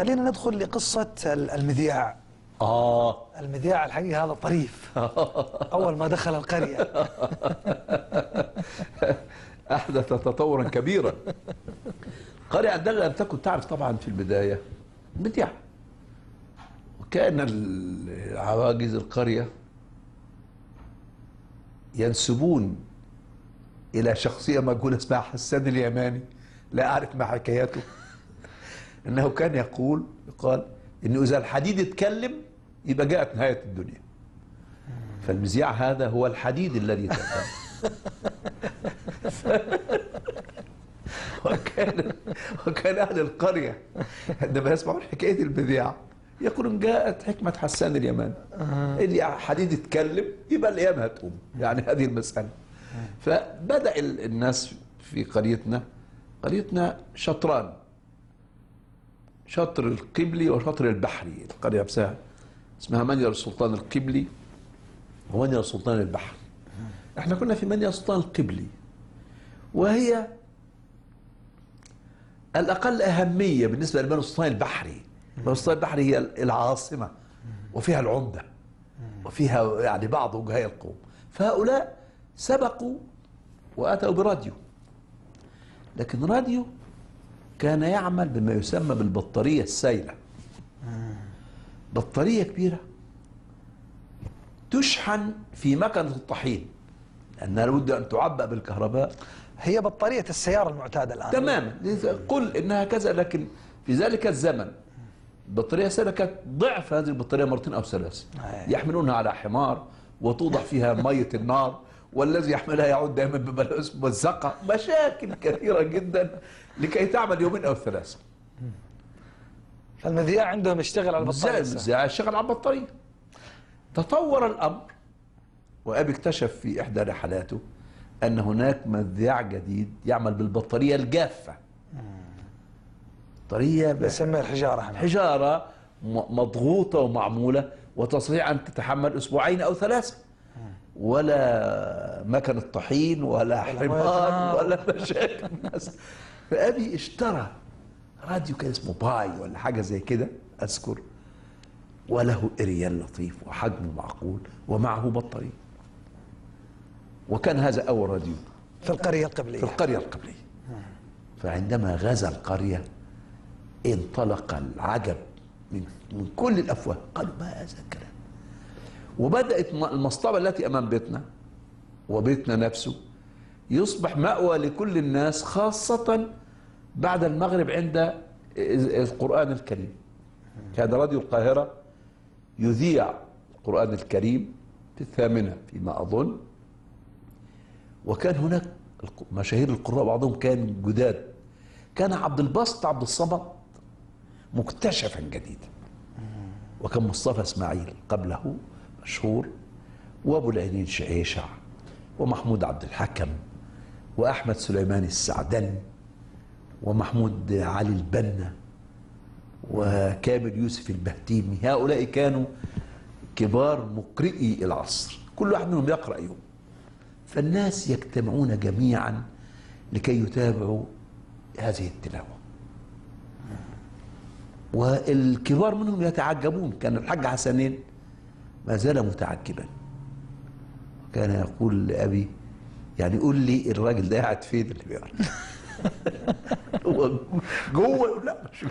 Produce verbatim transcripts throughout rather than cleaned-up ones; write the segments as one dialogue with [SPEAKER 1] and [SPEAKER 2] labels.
[SPEAKER 1] خلينا ندخل لقصة المذياع.
[SPEAKER 2] آه
[SPEAKER 1] المذياع الحقيقة هذا طريف. أول ما دخل القرية
[SPEAKER 2] أحدث تطورا كبيرا. القرية عندما لم تكن تعرف طبعا في البداية مذياع، وكان العواجز القرية ينسبون إلى شخصية مجهولة اسمها حسان اليماني، لا أعرف ما حكايته، أنه كان يقول يقال إنه إذا الحديد اتكلم يبقى جاءت نهاية الدنيا. فالمذياع هذا هو الحديد الذي تكلم. وكان وكان أهل القرية عندما يسمعون حكاية المذياع يقولون جاءت حكمة حسان اليماني، اللي حديد يتكلم يبقى الأيام هتقوم، يعني هذه المسألة. فبدأ الناس في قريتنا، قريتنا شطران، شطر القبلي وشطر البحري. القرية نفسها اسمها منيا السلطان القبلي ومنيا السلطان البحري. احنا كنا في منيا السلطان القبلي، وهي الأقل أهمية بالنسبة لمنيا السلطان البحري. منيا السلطان البحري هي العاصمة وفيها العمدة وفيها يعني بعض وجهاء القوم، فهؤلاء سبقوا وأتوا براديو. لكن راديو كان يعمل بما يسمى بالبطارية السائلة، بطارية كبيرة تشحن في مكنة الطحين لأنها لابد أن تعبأ بالكهرباء.
[SPEAKER 1] هي بطارية السيارة المعتادة الآن
[SPEAKER 2] تماما، قل إنها كذا، لكن في ذلك الزمن البطارية السائلة كانت ضعف هذه البطارية مرتين أو ثلاثة. يحملونها على حمار وتوضع فيها مية النار، والذي يحملها يعود دائما بملابس ممزقة، مشاكل كثيرة جدا لكي تعمل يومين أو ثلاثة.
[SPEAKER 1] فالمذياع عندهم يشتغل على البطارية،
[SPEAKER 2] المذياع يشتغل على البطارية. تطور الأمر، وأبي اكتشف في إحدى رحلاته أن هناك مذياع جديد يعمل بالبطارية الجافة. بطارية
[SPEAKER 1] بسميها الحجارة،
[SPEAKER 2] حجارة مضغوطة ومعمولة وتستطيع أن تتحمل أسبوعين أو ثلاثة، ولا مكنة طحين ولا حمار ولا مشاكل الناس. فأبي اشترى راديو كان اسمه باي ولا حاجة زي كده أذكر، وله إريال لطيف وحجمه معقول ومعه بطارية. وكان هذا أول راديو
[SPEAKER 1] في القرية القبلية.
[SPEAKER 2] في القرية القبلية. فعندما غزا القرية انطلق العجب من من كل الأفواه، قالوا ما هذا الكلام. وبدأت المصطبة التي أمام بيتنا وبيتنا نفسه يصبح مأوى لكل الناس، خاصة بعد المغرب عند القرآن الكريم. كان راديو القاهرة يذيع القرآن الكريم في الثامنة فيما أظن، وكان هناك مشاهير القراء بعضهم كان جداد. كان عبد الباسط عبد الصمد مكتشفا جديدا، وكان مصطفى اسماعيل قبله مشهور، وابو العينين شعيشع، ومحمود عبد الحكم، واحمد سليمان السعدني، ومحمود علي البنا، وكامل يوسف البهتيمي. هؤلاء كانوا كبار مقرئي العصر، كل واحد منهم يقرأ يوم. فالناس يجتمعون جميعا لكي يتابعوا هذه التلاوة، والكبار منهم يتعجبون. كان الحاج حسنين ما زال متعجبا، وكان يقول لأبي يعني قول لي الراجل ده قاعد فين اللي بيقرا؟ هو جوه؟ لا مش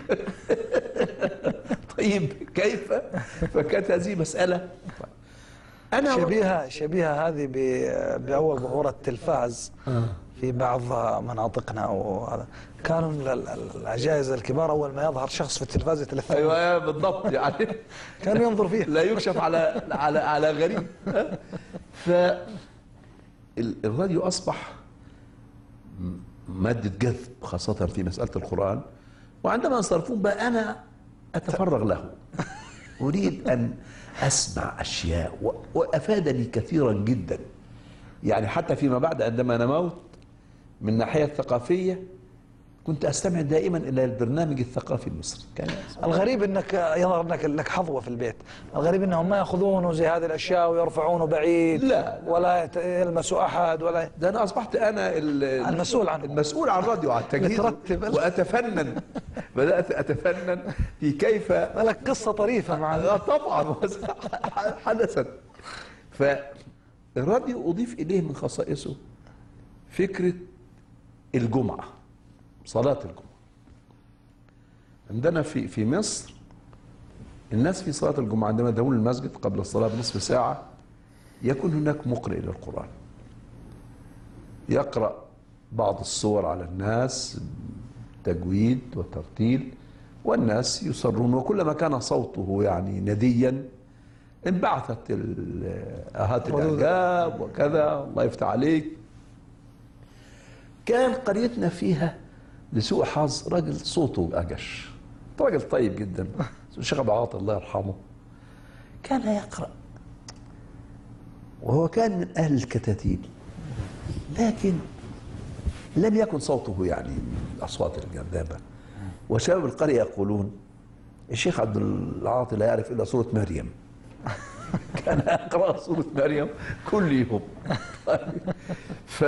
[SPEAKER 2] طيب كيف؟ فكانت هذه مسألة
[SPEAKER 1] أنا شبيهة شبيهة هذه بأول ظهور التلفاز في بعض مناطقنا، وهذا كانوا العجائز الكبار أول ما يظهر شخص في التلفاز يتلفز.
[SPEAKER 2] أيوة بالضبط، يعني
[SPEAKER 1] كانوا ينظر فيه
[SPEAKER 2] لا يكشف على على على غريب. فالراديو أصبح مادة جذب خاصة في مسألة القرآن. وعندما انصرفون بقى أنا أتفرغ له، أريد أن أسمع أشياء، وأفادني كثيرا جدا. يعني حتى فيما بعد عندما نموت من الناحية الثقافية كنت أستمع دائما إلى البرنامج الثقافي المصري. كان
[SPEAKER 1] الغريب أنك يظهر أنك لك حظوة في البيت. الغريب أنهم ما يأخذونه زي هذه الأشياء ويرفعونه بعيد،
[SPEAKER 2] لا
[SPEAKER 1] ولا يلمسوا أحد، ولا
[SPEAKER 2] ده أنا أصبحت أنا
[SPEAKER 1] المسؤول عنه،
[SPEAKER 2] المسؤول عن الراديو، عن التجهيز، وأتفنن بدأت أتفنن في كيف
[SPEAKER 1] لك قصة طريفة مع
[SPEAKER 2] آه طبعا حدثت. فالراديو أضيف إليه من خصائصه فكرة الجمعة، صلاة الجمعة. عندنا في في مصر الناس في صلاة الجمعة عندما يذهبون للمسجد قبل الصلاة بنصف ساعة يكون هناك مقرئ للقرآن يقرأ بعض السور على الناس تجويد وترتيل، والناس يصرون، وكلما كان صوته يعني نديا انبعثت آهات الإعجاب وكذا. الله يفتح عليك. كان قريتنا فيها لسوء حظ راجل صوته أجش، راجل طيب جدا، الشيخ أبو عاطي الله يرحمه، كان يقرأ وهو كان من أهل الكتاتيب، لكن لم يكن صوته يعني من الأصوات الجذابة. وشباب القرية يقولون الشيخ عبد العاطي لا يعرف إلا سورة مريم. كان يقرأ سورة مريم كل يوم. ف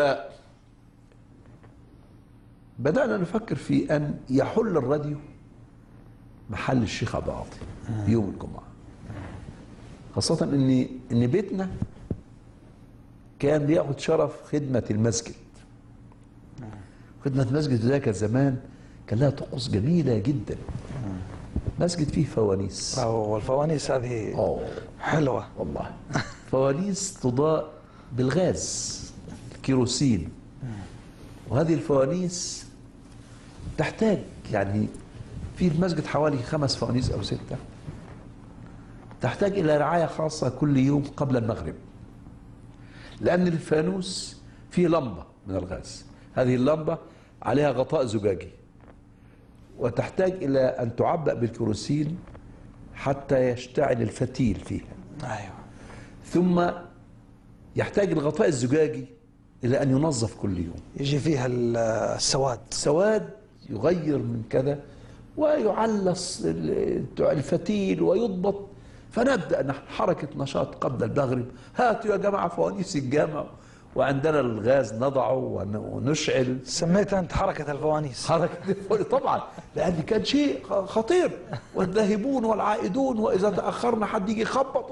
[SPEAKER 2] بدأنا نفكر في أن يحل الراديو محل الشيخ عبد العاطي يوم الجمعة، خاصة إن إن بيتنا كان بياخد شرف خدمة المسجد. خدمة المسجد ذاك الزمان كان لها طقوس جميلة جدا. مسجد فيه فوانيس،
[SPEAKER 1] والفوانيس هذه أوه. حلوة
[SPEAKER 2] والله. فوانيس تضاء بالغاز الكيروسين، وهذه الفوانيس تحتاج يعني في المسجد حوالي خمس فوانيس أو ستة، تحتاج إلى رعاية خاصة كل يوم قبل المغرب، لأن الفانوس فيه لمبة من الغاز، هذه اللمبة عليها غطاء زجاجي وتحتاج إلى أن تعبأ بالكيروسين حتى يشتعل الفتيل فيها.
[SPEAKER 1] أيوة.
[SPEAKER 2] ثم يحتاج الغطاء الزجاجي إلى أن ينظف كل يوم،
[SPEAKER 1] يجي فيها السواد
[SPEAKER 2] سواد يغير من كذا ويعلص الفتيل ويضبط. فنبدأ نحن حركة نشاط قبل المغرب، هاتوا يا جماعة فوانيس الجامع، وعندنا الغاز نضعه ونشعل.
[SPEAKER 1] سميتها أنت حركة الفوانيس؟
[SPEAKER 2] حركة الفوانيس طبعا، لأن كان شيء خطير، والذاهبون والعائدون، وإذا تأخرنا حد يجي يخبط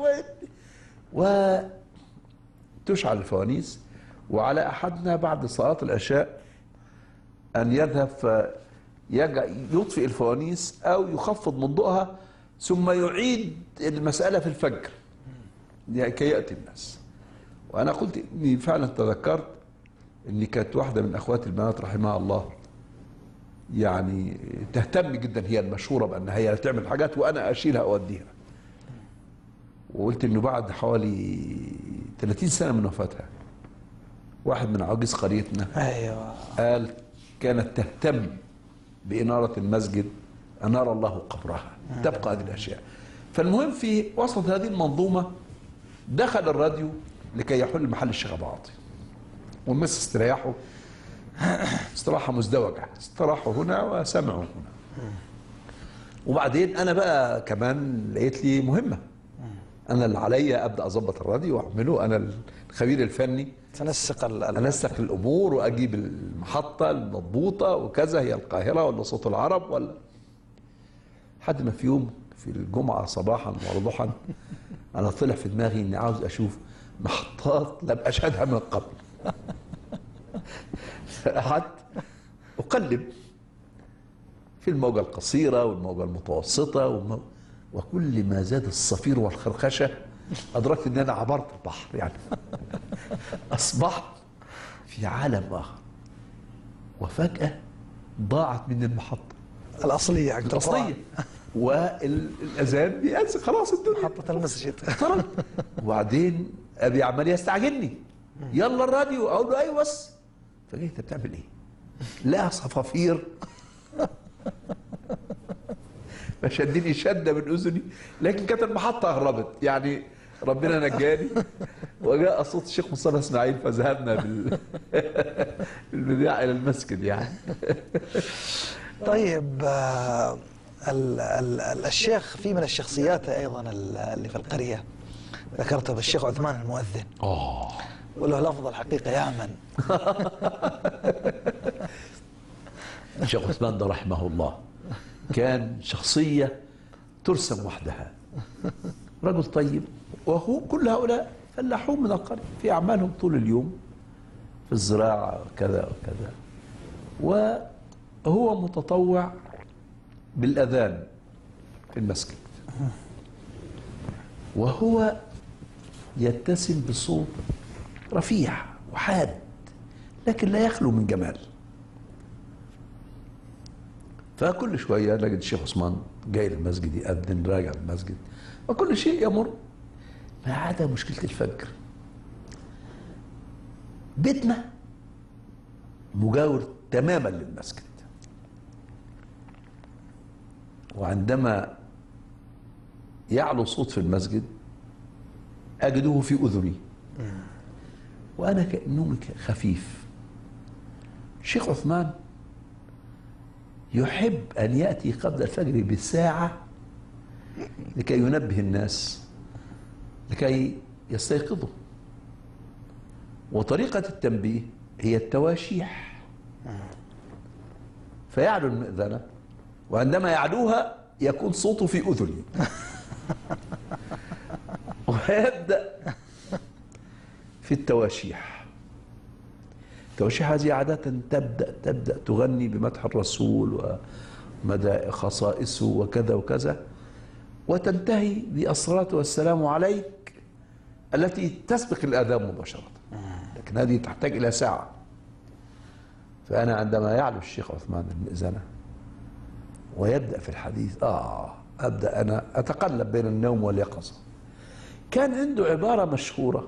[SPEAKER 2] وتشعل الفوانيس. وعلى أحدنا بعد صلاة العشاء أن يذهب يطفئ الفوانيس أو يخفض من ضوءها ثم يعيد المسألة في الفجر كي يأتي الناس. وأنا قلت إني فعلا تذكرت إني كانت واحدة من أخواتي البنات رحمها الله يعني تهتم جدا، هي المشهورة بأنها هي تعمل حاجات وأنا أشيلها أوديها. وقلت إنه بعد حوالي ثلاثين سنة من وفاتها واحد من عواجيز قريتنا
[SPEAKER 1] أيوة.
[SPEAKER 2] قال كانت تهتم بإنارة المسجد، أنار الله قبرها. تبقى هذه الأشياء. فالمهم في وسط هذه المنظومة دخل الراديو لكي يحل محل الشيخ أبو عاطي، والناس استريحوا استراحة مزدوجة، استراحوا هنا وسمعوا هنا. وبعدين أنا بقى كمان لقيت لي مهمة، أنا اللي عليا أبدأ أظبط الراديو وأعمله، أنا الخبير الفني،
[SPEAKER 1] تنسق
[SPEAKER 2] أنسق الأمور وأجيب المحطة المضبوطة وكذا، هي القاهرة ولا صوت العرب ولا. حد ما في يوم في الجمعة صباحا وضحا أنا طلع في دماغي إني عاوز أشوف محطات لم أشهدها من قبل. فقعدت أقلب في الموجة القصيرة والموجة المتوسطة والمو... وكل ما زاد الصفير والخرخشة أدركت إن أنا عبرت البحر، يعني أصبحت في عالم آخر. وفجأة ضاعت من المحطة
[SPEAKER 1] الأصلية
[SPEAKER 2] الأصلية والأذان بيأذن خلاص الدنيا
[SPEAKER 1] محطة المسجد.
[SPEAKER 2] وبعدين أبي عمال يستعجلني، يلا الراديو، أقول له أيوة بس. فجأة أنت بتعمل إيه؟ لا صفافير فشدني شدة من أذني، لكن كانت المحطة أغربت، يعني ربنا نجاني. وجاء صوت الشيخ مصطفى اسماعيل فذهبنا بال... بالبداية إلى المسجد يعني.
[SPEAKER 1] طيب آه ال ال ال الشيخ في من الشخصيات أيضا اللي في القرية ذكرته بالشيخ عثمان المؤذن.
[SPEAKER 2] آه
[SPEAKER 1] وله لفظ الحقيقة يعمن.
[SPEAKER 2] الشيخ عثمان ده رحمه الله كان شخصية ترسم وحدها، رجل طيب. وهو كل هؤلاء فلاحون من القرية في أعمالهم طول اليوم في الزراعة وكذا وكذا، وهو متطوع بالأذان في المسجد، وهو يتسم بصوت رفيع وحاد لكن لا يخلو من جمال. فكل شوية نجد الشيخ عثمان جاي للمسجد يأذن، راجع المسجد، وكل شيء يمر ما عدا مشكلة الفجر. بيتنا مجاور تماما للمسجد، وعندما يعلو صوت في المسجد أجده في أذني وأنا كأنه خفيف. الشيخ عثمان يحب أن يأتي قبل الفجر بساعة لكي ينبه الناس لكي يستيقظوا، وطريقة التنبيه هي التواشيح. فيعلو المئذنة، وعندما يعلوها يكون صوته في أذني ويبدأ في التواشيح. التواشيح هذه عادة تبدأ تبدأ تغني بمدح الرسول ومدى خصائصه وكذا وكذا، وتنتهي بالصلاة والسلام عليك التي تسبق الآذان مباشرة، لكن هذه تحتاج إلى ساعة. فأنا عندما يعلو الشيخ عثمان المئذنة ويبدأ في الحديث آه أبدأ أنا أتقلب بين النوم واليقظة. كان عنده عبارة مشهورة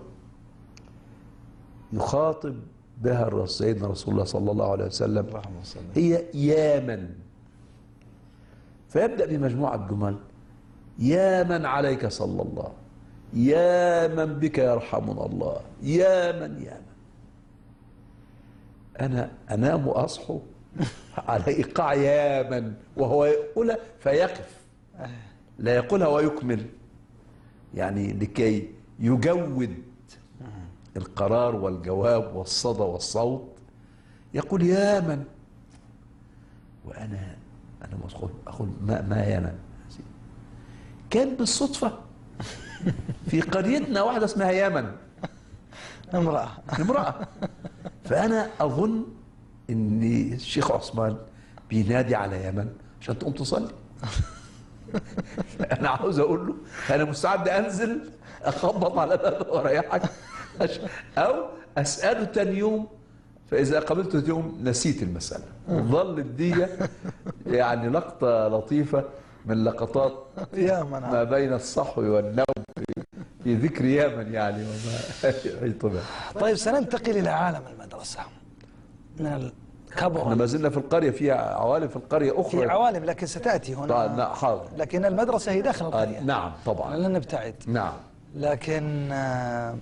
[SPEAKER 2] يخاطب بها سيدنا رسول الله صلى الله عليه وسلم، هي يا من، فيبدأ بمجموعة جمل: يا من عليك صلى الله، يا من بك يرحمنا الله، يا من يا من. أنا أنام وأصحو على إيقاع يا من وهو يقولها فيقف، لا يقولها ويكمل، يعني لكي يجود القرار والجواب والصدى والصوت. يقول يا من، وأنا أنا مسخول أقول ما ما يا من. كان بالصدفة في قريتنا واحدة اسمها يمن،
[SPEAKER 1] امرأة
[SPEAKER 2] امرأة. فأنا أظن إن الشيخ عثمان بينادي على يمن عشان تقوم تصلي. أنا عاوز أقول له أنا مستعد أنزل أخبط على بابه وأريحك، أو أسأله تاني يوم، فإذا قابلته تاني يوم نسيت المسألة. ظلت دي يعني لقطة لطيفة من لقطات ما بين الصحو والنوم في ذكر يمن يعني وما طبعا.
[SPEAKER 1] طيب سننتقل إلى عالم المدرسة من الكبر.
[SPEAKER 2] احنا ما زلنا في القرية، في عوالم في القرية أخرى،
[SPEAKER 1] في عوالم لكن ستأتي هنا.
[SPEAKER 2] طيب حاضر.
[SPEAKER 1] لكن المدرسة هي داخل القرية.
[SPEAKER 2] آه نعم طبعا،
[SPEAKER 1] لن نبتعد.
[SPEAKER 2] نعم.
[SPEAKER 1] لكن آه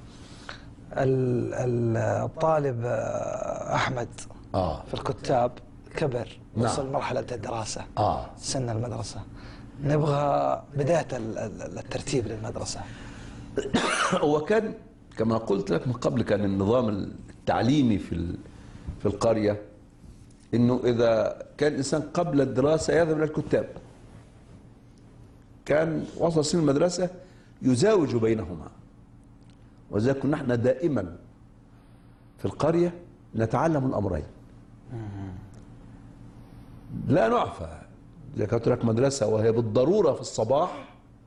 [SPEAKER 1] الطالب آه أحمد
[SPEAKER 2] آه.
[SPEAKER 1] في الكتاب كبر،
[SPEAKER 2] نعم.
[SPEAKER 1] وصل مرحلة الدراسة،
[SPEAKER 2] آه.
[SPEAKER 1] سن المدرسة. نبغى بداية الترتيب للمدرسة.
[SPEAKER 2] وكان كما قلت لك من قبل كان النظام التعليمي في في القرية إنه إذا كان الإنسان قبل الدراسة يذهب إلى الكتاب، كان وصل سن المدرسة يزاوج بينهما. وذلك كنا احنا دائما في القرية نتعلم الأمرين، لا نعفى. إذا كانت لك مدرسة وهي بالضرورة في الصباح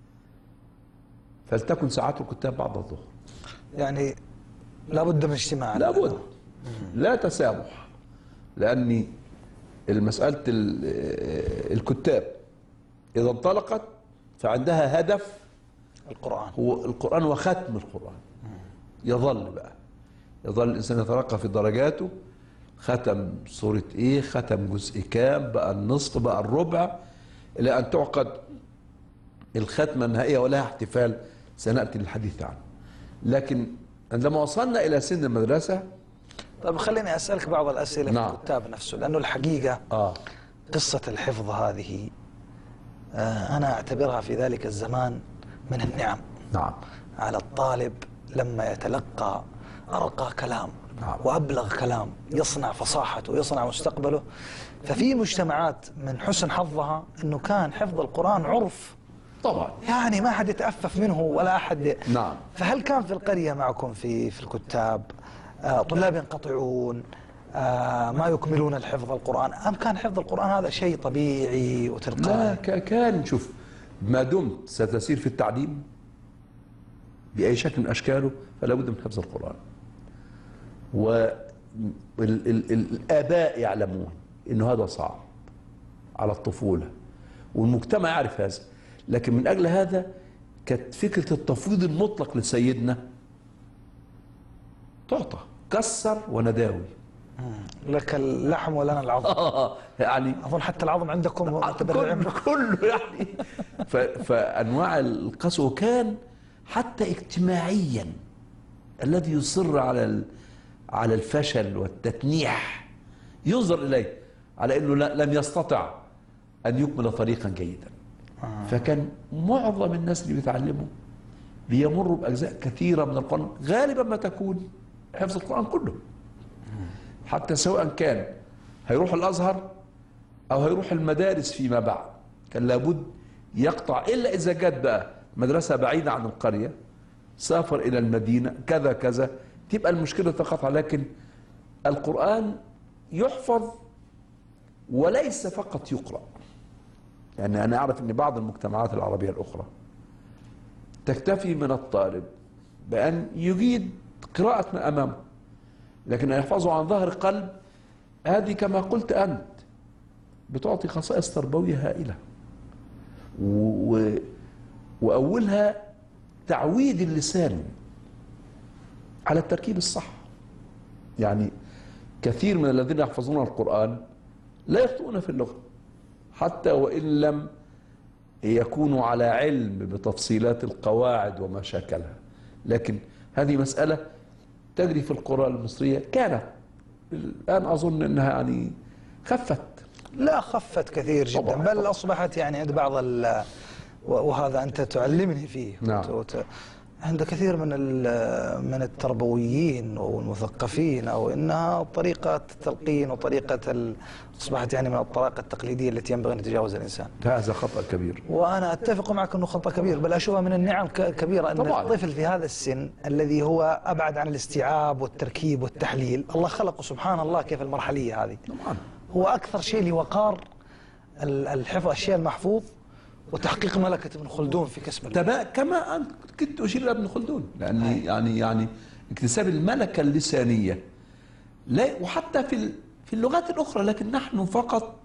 [SPEAKER 2] فلتكن ساعات الكتاب بعد الظهر،
[SPEAKER 1] يعني لابد من اجتماع،
[SPEAKER 2] لابد، لا تسامح، لأن المسألة الكتاب إذا انطلقت فعندها هدف
[SPEAKER 1] القرآن،
[SPEAKER 2] هو القرآن وختم القرآن. يظل بقى يظل الإنسان يترقى في درجاته، ختم سورة إيه، ختم جزء كام، بقى النصف، بقى الربع، إلى أن تعقد الختمة النهائية ولها احتفال سنأتي للحديث عنه. لكن عندما وصلنا إلى سن المدرسة.
[SPEAKER 1] طيب خليني أسألك بعض الأسئلة
[SPEAKER 2] نعم.
[SPEAKER 1] في الكتاب نفسه، لأنه الحقيقة
[SPEAKER 2] آه.
[SPEAKER 1] قصة الحفظ هذه آه أنا أعتبرها في ذلك الزمان من النعم.
[SPEAKER 2] نعم.
[SPEAKER 1] على الطالب لما يتلقى أرقى كلام وأبلغ كلام يصنع فصاحته ويصنع مستقبله. ففي مجتمعات من حسن حظها أنه كان حفظ القرآن عرف
[SPEAKER 2] طبعا،
[SPEAKER 1] يعني ما حد يتأفف منه ولا أحد.
[SPEAKER 2] نعم.
[SPEAKER 1] فهل كان في القرية معكم في في الكتاب آه طلاب ينقطعون آه ما يكملون الحفظ القرآن، أم كان حفظ القرآن هذا شيء طبيعي وتلقائي؟
[SPEAKER 2] لا، كان شوف، ما دمت ستسير في التعليم بأي شكل من أشكاله فلا بد من حفظ القرآن. والآباء يعلمون أنه هذا صعب على الطفولة والمجتمع يعرف هذا، لكن من أجل هذا كانت فكرة التفويض المطلق لسيدنا تعطى كسر ونداوي.
[SPEAKER 1] لك اللحم ولنا العظم.
[SPEAKER 2] آه يعني
[SPEAKER 1] أظن حتى العظم عندكم
[SPEAKER 2] كله, كله يعني. فأنواع القسوة كان حتى اجتماعيا الذي يصر على على الفشل والتتنيح ينظر إليه على أنه لم يستطع أن يكمل طريقا جيدا. آه. فكان معظم الناس اللي بيتعلموا بيمروا بأجزاء كثيرة من القرآن، غالبا ما تكون حفظ القرآن كله. حتى سواء كان هيروح الأزهر أو هيروح المدارس فيما بعد كان لابد يقطع، إلا إذا جت بقى مدرسة بعيدة عن القرية سافر إلى المدينة كذا كذا تبقى المشكلة تقطع. لكن القرآن يحفظ وليس فقط يقرأ. يعني أنا أعرف أن بعض المجتمعات العربية الأخرى تكتفي من الطالب بأن يجيد قراءة ما أمامه، لكن أن يحفظه عن ظهر قلب، هذه كما قلت أنت بتعطي خصائص تربوية هائلة. و... وأولها تعويد اللسان على التركيب الصح. يعني كثير من الذين يحفظون القرآن لا يخطئون في اللغة حتى وإن لم يكونوا على علم بتفصيلات القواعد ومشاكلها، لكن هذه مسألة تجري في القرى المصرية. كانت الآن أظن أنها يعني خفت.
[SPEAKER 1] لا، خفت كثير جدا. طبعا. بل أصبحت يعني عند بعض ال وهذا أنت تعلمني فيه.
[SPEAKER 2] نعم.
[SPEAKER 1] وت... عند كثير من من التربويين والمثقفين أو إنها طريقة التلقين وطريقة ال... أصبحت يعني من الطرائق التقليدية التي ينبغي أن يتجاوزها الإنسان.
[SPEAKER 2] هذا خطأ كبير.
[SPEAKER 1] وأنا أتفق معك أنه خطأ كبير، بل أشوفها من النعم كبيرة أن طبعا. الطفل في هذا السن الذي هو أبعد عن الاستيعاب والتركيب والتحليل، الله خلقه سبحان الله كيف المرحلية هذه. طبعا. هو أكثر شيء لوقار الحفظ الشيء المحفوظ وتحقيق ملكة ابن خلدون في كسب
[SPEAKER 2] تمام كما أنت كنت أشير إلى ابن خلدون، لأن يعني يعني اكتساب الملكة اللسانية لا، وحتى في في اللغات الأخرى، لكن نحن فقط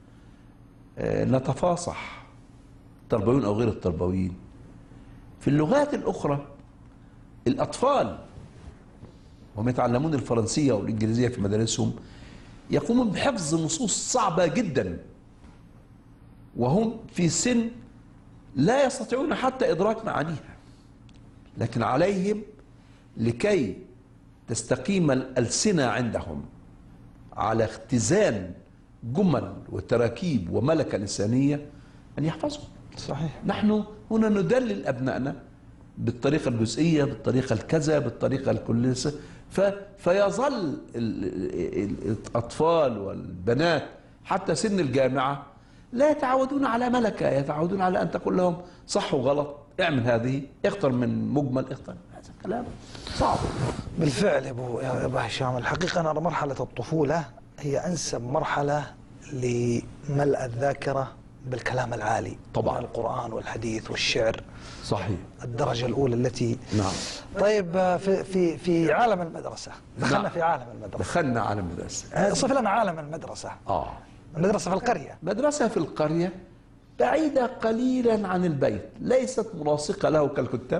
[SPEAKER 2] نتفاصح التربويين أو غير التربويين. في اللغات الأخرى الأطفال وهم يتعلمون الفرنسية والإنجليزية في مدارسهم يقومون بحفظ نصوص صعبة جدا وهم في سن لا يستطيعون حتى إدراك معانيها، لكن عليهم لكي تستقيم الألسنة عندهم على اختزان جمل وتراكيب وملكة لسانية أن يحفظوا.
[SPEAKER 1] صحيح.
[SPEAKER 2] نحن هنا ندلل أبنائنا بالطريقة الجزئية، بالطريقة الكذا، بالطريقة الكلية، فيظل الأطفال والبنات حتى سن الجامعة لا يتعودون على ملكة، يتعودون على أن تقول لهم صح وغلط، اعمل هذه، اختر من مجمل، اختر. هذا كلام صعب.
[SPEAKER 1] بالفعل يا أبو يا أبو هشام، الحقيقة أنا مرحلة الطفولة هي أنسب مرحلة لملء الذاكرة بالكلام العالي.
[SPEAKER 2] طبعا.
[SPEAKER 1] القرآن والحديث والشعر.
[SPEAKER 2] صحيح.
[SPEAKER 1] الدرجة الأولى التي.
[SPEAKER 2] نعم.
[SPEAKER 1] طيب في في في عالم المدرسة، دخلنا نعم. في عالم المدرسة.
[SPEAKER 2] دخلنا عالم المدرسة.
[SPEAKER 1] صف لنا عالم المدرسة.
[SPEAKER 2] آه.
[SPEAKER 1] المدرسة في القرية.
[SPEAKER 2] مدرسة في القرية بعيدة قليلا عن البيت، ليست ملاصقة له كالكتاب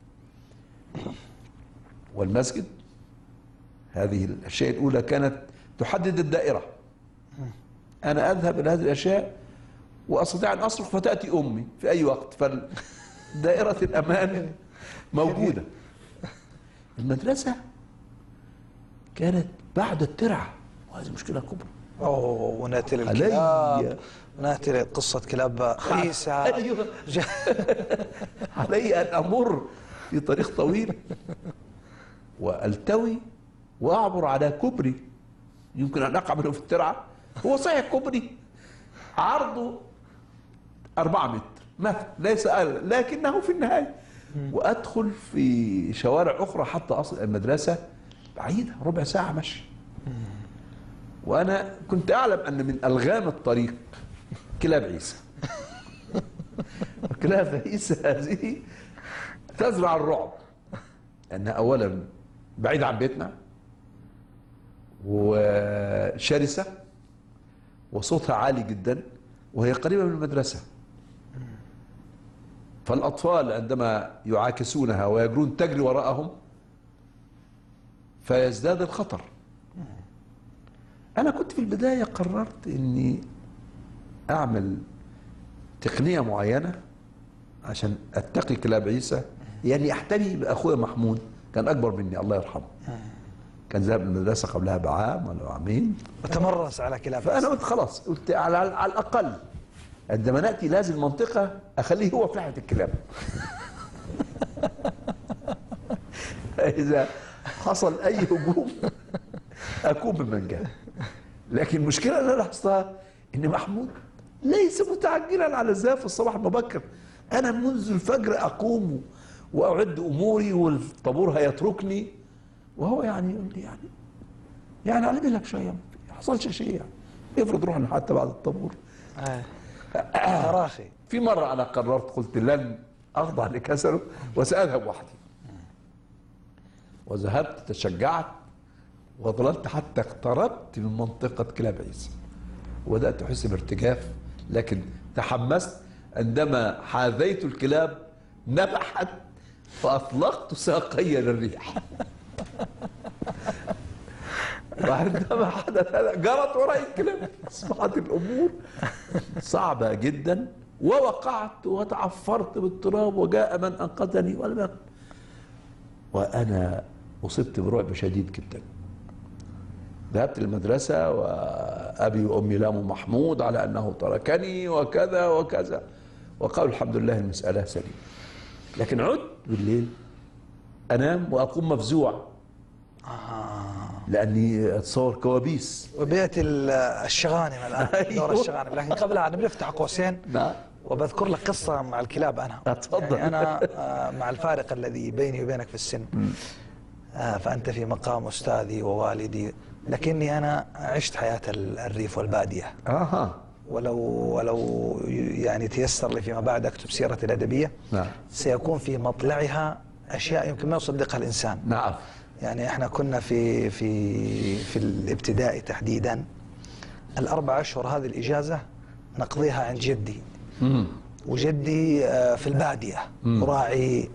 [SPEAKER 2] والمسجد. هذه الأشياء الأولى كانت تحدد الدائرة. أنا أذهب إلى هذه الأشياء وأستطيع أن أصرخ فتأتي أمي في أي وقت، فدائرة الأمان موجودة. المدرسة كانت بعد الترعة، وهذه مشكلة كبرى.
[SPEAKER 1] أوه، ونأتي للكلاب، نأتي قصة كلاب عيسى.
[SPEAKER 2] أيوه. علي أن أمر في طريق طويل وألتوي وأعبر على كوبري يمكن أن أقع منه في الترعة، هو صحيح كوبري عرضه أربعة متر مثلا ليس أقل، لكنه في النهاية، وأدخل في شوارع أخرى حتى أصل المدرسة بعيدة ربع ساعة مشي. وأنا كنت أعلم أن من ألغام الطريق كلاب عيسى. كلاب عيسى هذه تزرع الرعب، أنها أولا بعيدة عن بيتنا وشرسة وصوتها عالي جدا وهي قريبة من المدرسة، فالأطفال عندما يعاكسونها ويجرون تجري وراءهم فيزداد الخطر. أنا كنت في البداية قررت إني أعمل تقنية معينة عشان أتقي كلاب عيسى، يعني أحتمي بأخويا محمود كان أكبر مني الله يرحمه، كان ذهب المدرسة قبلها بعام ولا عامين
[SPEAKER 1] وتمرس على كلاب.
[SPEAKER 2] فأنا قلت خلاص، قلت على, على الأقل عندما نأتي لازم المنطقة أخليه هو في ناحية الكلاب. إذا حصل أي هجوم أكون بمن جاء. لكن المشكلة اللي أنا لاحظتها إن محمود ليس متعجلا على الذهاب في الصباح المبكر. أنا منذ الفجر أقوم وأعد أموري والطابور هيتركني، وهو يعني يقول لي يعني يعني على بالك شوية ما حصلش شيء، يعني افرض رحنا حتى بعد الطابور.
[SPEAKER 1] تراخي.
[SPEAKER 2] في مرة أنا قررت قلت لن أخضع لكسره وسأذهب وحدي، وذهبت تشجعت وظللت حتى اقتربت من منطقة كلاب عيسى وبدأت أحس بارتجاف، لكن تحمست عندما حاذيت الكلاب نبحت فأطلقت ساقي للريح. وعندما حدث هذا جرت وراي الكلاب. أصبحت الأمور صعبة جدا، ووقعت وتعفرت بالتراب وجاء من أنقذني ولم يكن. وأنا أصبت برعب شديد جدا. ذهبت للمدرسة وأبي وأمي لاموا محمود على أنه تركني وكذا وكذا، وقالوا الحمد لله المسألة سليمة. لكن عدت بالليل أنام وأقوم مفزوع لأني أتصور كوابيس.
[SPEAKER 1] وبيئة الشغانم الآن، دور الشغانم. لكن قبلها أنا بنفتح قوسين وبذكر لك قصة مع الكلاب. أنا
[SPEAKER 2] أتفضل.
[SPEAKER 1] يعني أنا مع الفارق الذي بيني وبينك في السن، فأنت في مقام أستاذي ووالدي، لكني أنا عشت حياة الريف والبادية.
[SPEAKER 2] أها.
[SPEAKER 1] ولو ولو يعني تيسر لي فيما بعد أكتب سيرتي الأدبية،
[SPEAKER 2] نعم،
[SPEAKER 1] سيكون في مطلعها أشياء يمكن ما يصدقها الإنسان.
[SPEAKER 2] نعم.
[SPEAKER 1] يعني احنا كنا في في في الابتدائي تحديدا الأربع أشهر هذه الإجازة نقضيها عند جدي.
[SPEAKER 2] مم.
[SPEAKER 1] وجدي في البادية راعي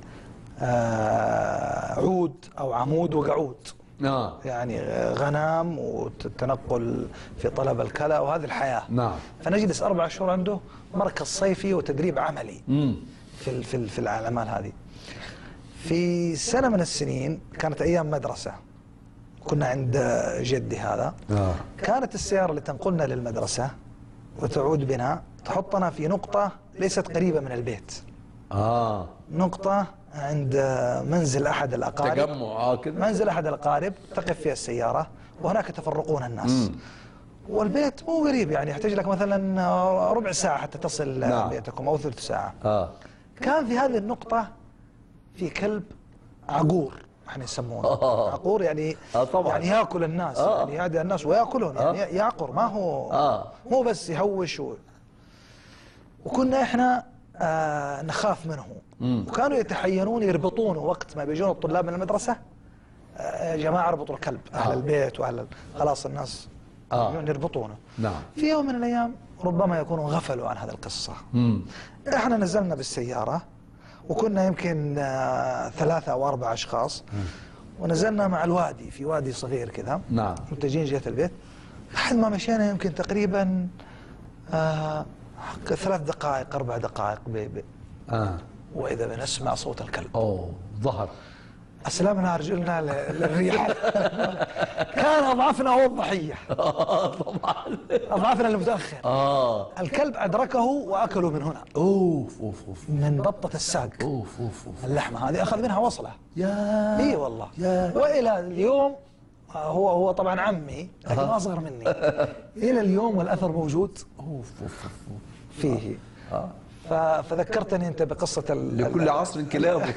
[SPEAKER 1] عود أو عمود وقعود.
[SPEAKER 2] آه.
[SPEAKER 1] يعني غنم والتنقل في طلب الكلى وهذه الحياة.
[SPEAKER 2] نعم.
[SPEAKER 1] فنجلس أربع أشهر عنده مركز صيفي وتدريب عملي
[SPEAKER 2] مم.
[SPEAKER 1] في في في الأعمال هذه. في سنة من السنين كانت أيام مدرسة، كنا عند جدي هذا.
[SPEAKER 2] آه.
[SPEAKER 1] كانت السيارة اللي تنقلنا للمدرسة وتعود بنا تحطنا في نقطة ليست قريبة من البيت.
[SPEAKER 2] آه.
[SPEAKER 1] نقطة عند منزل أحد الأقارب.
[SPEAKER 2] تجمع آه كده.
[SPEAKER 1] منزل أحد الأقارب تقف فيها السيارة وهناك يتفرقون الناس. مم. والبيت مو قريب، يعني يحتاج لك مثلا ربع ساعة حتى تصل. نعم. بيتكم أو ثلث ساعة.
[SPEAKER 2] آه.
[SPEAKER 1] كان في هذه النقطة في كلب عقور احنا يسمونه. آه. عقور يعني آه طبعا. يعني ياكل الناس. آه. يعني يعدي الناس وياكلهم. يعني آه. يعقر، ما هو آه. مو بس يهوش و... وكنا احنا آه نخاف منه. مم. وكانوا يتحينون يربطونه وقت ما بيجون الطلاب من المدرسة. آه يا جماعة اربطوا الكلب. أهل آه. البيت وأهل خلاص الناس آه. يربطونه. نعم. في يوم من الأيام ربما يكونوا غفلوا عن هذه القصة. مم. احنا نزلنا بالسيارة وكنا يمكن آه ثلاثة أو أربعة أشخاص. مم. ونزلنا مع الوادي، في وادي صغير كذا. نعم. متجهين جهة البيت. لحد ما مشينا يمكن تقريبا آه ثلاث دقائق أربع دقائق ب... ب... آه. وإذا بنسمع صوت الكلب.
[SPEAKER 2] أوه ظهر.
[SPEAKER 1] أسلمنا رجلنا للريح. كان أضعفنا هو الضحية.
[SPEAKER 2] آه طبعا.
[SPEAKER 1] أضعفنا المتأخر.
[SPEAKER 2] آه.
[SPEAKER 1] الكلب أدركه وأكله من هنا.
[SPEAKER 2] أوف أوف أوف.
[SPEAKER 1] من بطة الساق.
[SPEAKER 2] أوف أوف أوف.
[SPEAKER 1] اللحمة هذه أخذ منها وصلة.
[SPEAKER 2] يا.
[SPEAKER 1] إي والله.
[SPEAKER 2] يا.
[SPEAKER 1] وإلى اليوم هو هو طبعا عمي لكن
[SPEAKER 2] آه.
[SPEAKER 1] اصغر مني الى اليوم والاثر موجود
[SPEAKER 2] أوف أوف أوف.
[SPEAKER 1] فيه.
[SPEAKER 2] آه.
[SPEAKER 1] ف- فذكرتني انت بقصه ال...
[SPEAKER 2] لكل عصر كلابه.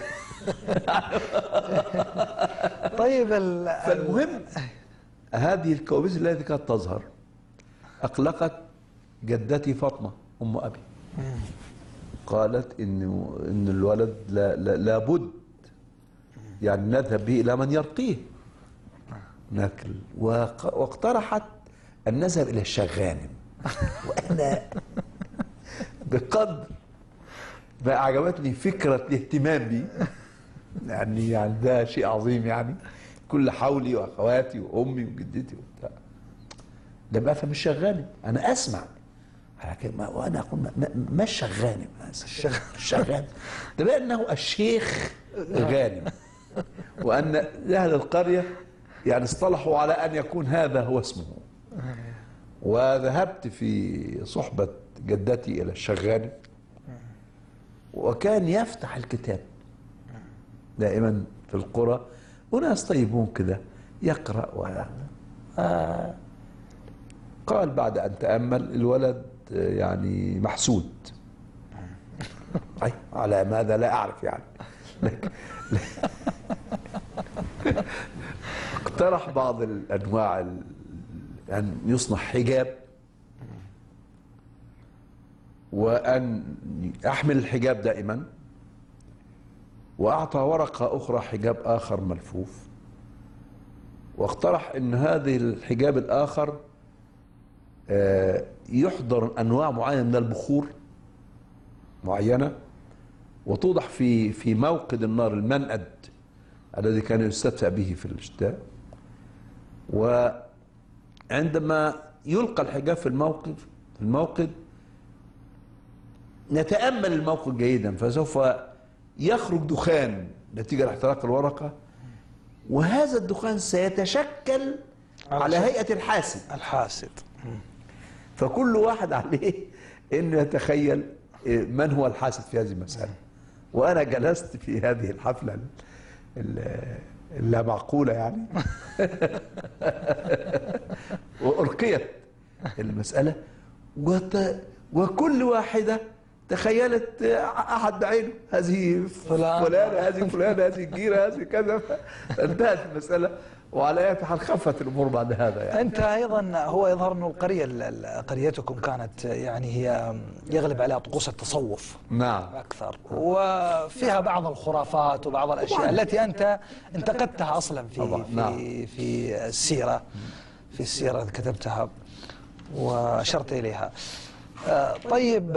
[SPEAKER 1] طيب ال...
[SPEAKER 2] فالمهم هذه الكوابيس التي كانت تظهر أقلقت جدتي فاطمة أم أبي. قالت إنه إن الولد لا لا لابد يعني نذهب به إلى من يرقيه ناكل، وق- واقترحت أن نذهب إلى الشغانم. وأنا بقدر ما أعجبتني فكرة الاهتمام بي، يعني يعني ده شيء عظيم يعني، كل حولي وأخواتي وأمي وجدتي وبتاع، لم أفهم الشغانم. أنا أسمع لكن ما وأنا أقول ما, ما, ما الشغانم؟ الشغانم ده بأنه الشيخ غانم، وأن أهل القرية يعني اصطلحوا على أن يكون هذا هو اسمه. وذهبت في صحبة جدتي إلى الشغانم، وكان يفتح الكتاب دائما في القرى، وناس طيبون كده يقرأ و... آه. قال بعد أن تأمل الولد يعني محسود. أي على ماذا لا أعرف يعني. لكن اقترح بعض الأنواع ال... أن يصنع حجاب، وأن أحمل الحجاب دائما، وأعطى ورقة أخرى حجاب آخر ملفوف، واقترح أن هذه الحجاب الآخر يحضر أنواع معينة من البخور معينة، وتوضع في في موقد النار المنأد الذي كان يستدفأ به في الشتاء، وعندما يلقى الحجاب في الموقد في الموقد نتأمل الموقد جيدا، فسوف يخرج دخان نتيجة لاحتراق الورقة، وهذا الدخان سيتشكل على هيئة الحاسد
[SPEAKER 1] الحاسد.
[SPEAKER 2] فكل واحد عليه انه يتخيل من هو الحاسد في هذه المسألة. وانا جلست في هذه الحفلة اللا معقولة يعني وألقيت المسألة، وكل واحدة تخيلت احد بعينه، هذه فلانة، هذه فلانة، هذه الجيرة، هذه كذا. فانتهت المسألة، وعلى اية حال خفت الامور بعد هذا يعني.
[SPEAKER 1] انت ايضا هو يظهر انه القرية قريتكم كانت يعني هي يغلب عليها طقوس التصوف
[SPEAKER 2] نعم
[SPEAKER 1] اكثر، وفيها بعض الخرافات وبعض الاشياء التي انت انتقدتها اصلا في في
[SPEAKER 2] نعم.
[SPEAKER 1] في السيرة في السيرة كتبتها واشرت اليها. طيب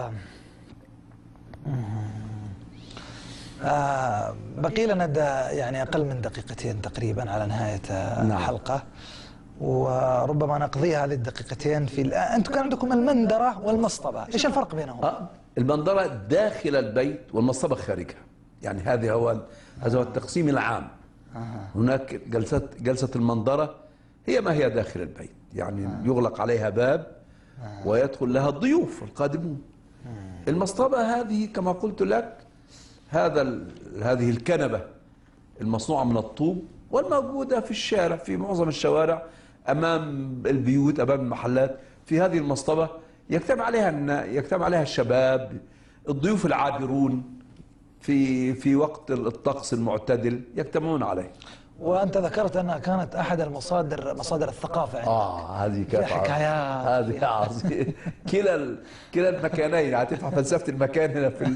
[SPEAKER 1] آه بقي لنا يعني أقل من دقيقتين تقريبا على نهاية الحلقة. نعم. وربما نقضي هذه الدقيقتين في ال... أنتم كان عندكم المندرة والمصطبة، إيش الفرق بينهم؟
[SPEAKER 2] آه المندرة داخل البيت والمصطبة خارجها، يعني هذا هو هذا هو التقسيم العام. آه. هناك جلسة جلسة المندرة هي ما هي داخل البيت، يعني آه. يغلق عليها باب آه. ويدخل لها الضيوف القادمون. آه. المصطبة هذه كما قلت لك هذا هذه الكنبة المصنوعة من الطوب والموجودة في الشارع في معظم الشوارع أمام البيوت أمام المحلات. في هذه المصطبة يجتمع عليها يجتمع عليها الشباب، الضيوف العابرون في في وقت الطقس المعتدل يجتمعون عليه.
[SPEAKER 1] وأنت ذكرت أنها كانت أحد المصادر مصادر الثقافة عندك.
[SPEAKER 2] آه هذه كانت
[SPEAKER 1] حكايات،
[SPEAKER 2] هذه عظيم. كلا كلا المكانين، هتدفع فلسفة المكان هنا في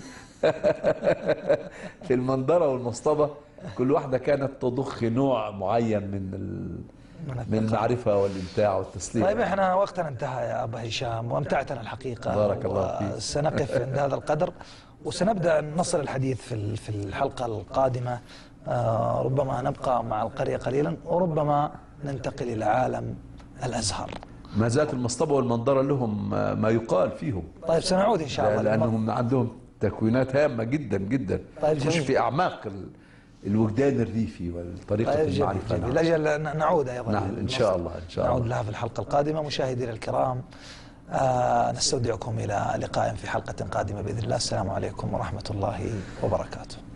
[SPEAKER 2] في المندرة والمصطبة، كل واحدة كانت تضخ نوع معين من ال... من المعرفة والإمتاع والتسليم.
[SPEAKER 1] طيب احنا وقتنا انتهى يا أبا هشام، وامتعتنا الحقيقة.
[SPEAKER 2] بارك الله فيك.
[SPEAKER 1] سنقف عند هذا القدر، وسنبدأ نصل الحديث في في الحلقة القادمة. آه ربما نبقى مع القرية قليلا، وربما ننتقل إلى عالم الأزهر.
[SPEAKER 2] ما زالت المصطبة والمندرة لهم ما يقال فيهم.
[SPEAKER 1] طيب سنعود إن شاء الله،
[SPEAKER 2] لأنهم عندهم تكوينات هامة جدا جدا.
[SPEAKER 1] طيب
[SPEAKER 2] تخش في أعماق الوجدان الريفي والطريقة
[SPEAKER 1] طيب
[SPEAKER 2] المعرفة.
[SPEAKER 1] جميل. لأجل نعود أيضا.
[SPEAKER 2] نعم إن شاء الله إن شاء الله
[SPEAKER 1] نعود لها في الحلقة القادمة. مشاهدينا الكرام، آه نستودعكم إلى لقاء في حلقة قادمة بإذن الله. السلام عليكم ورحمة الله وبركاته.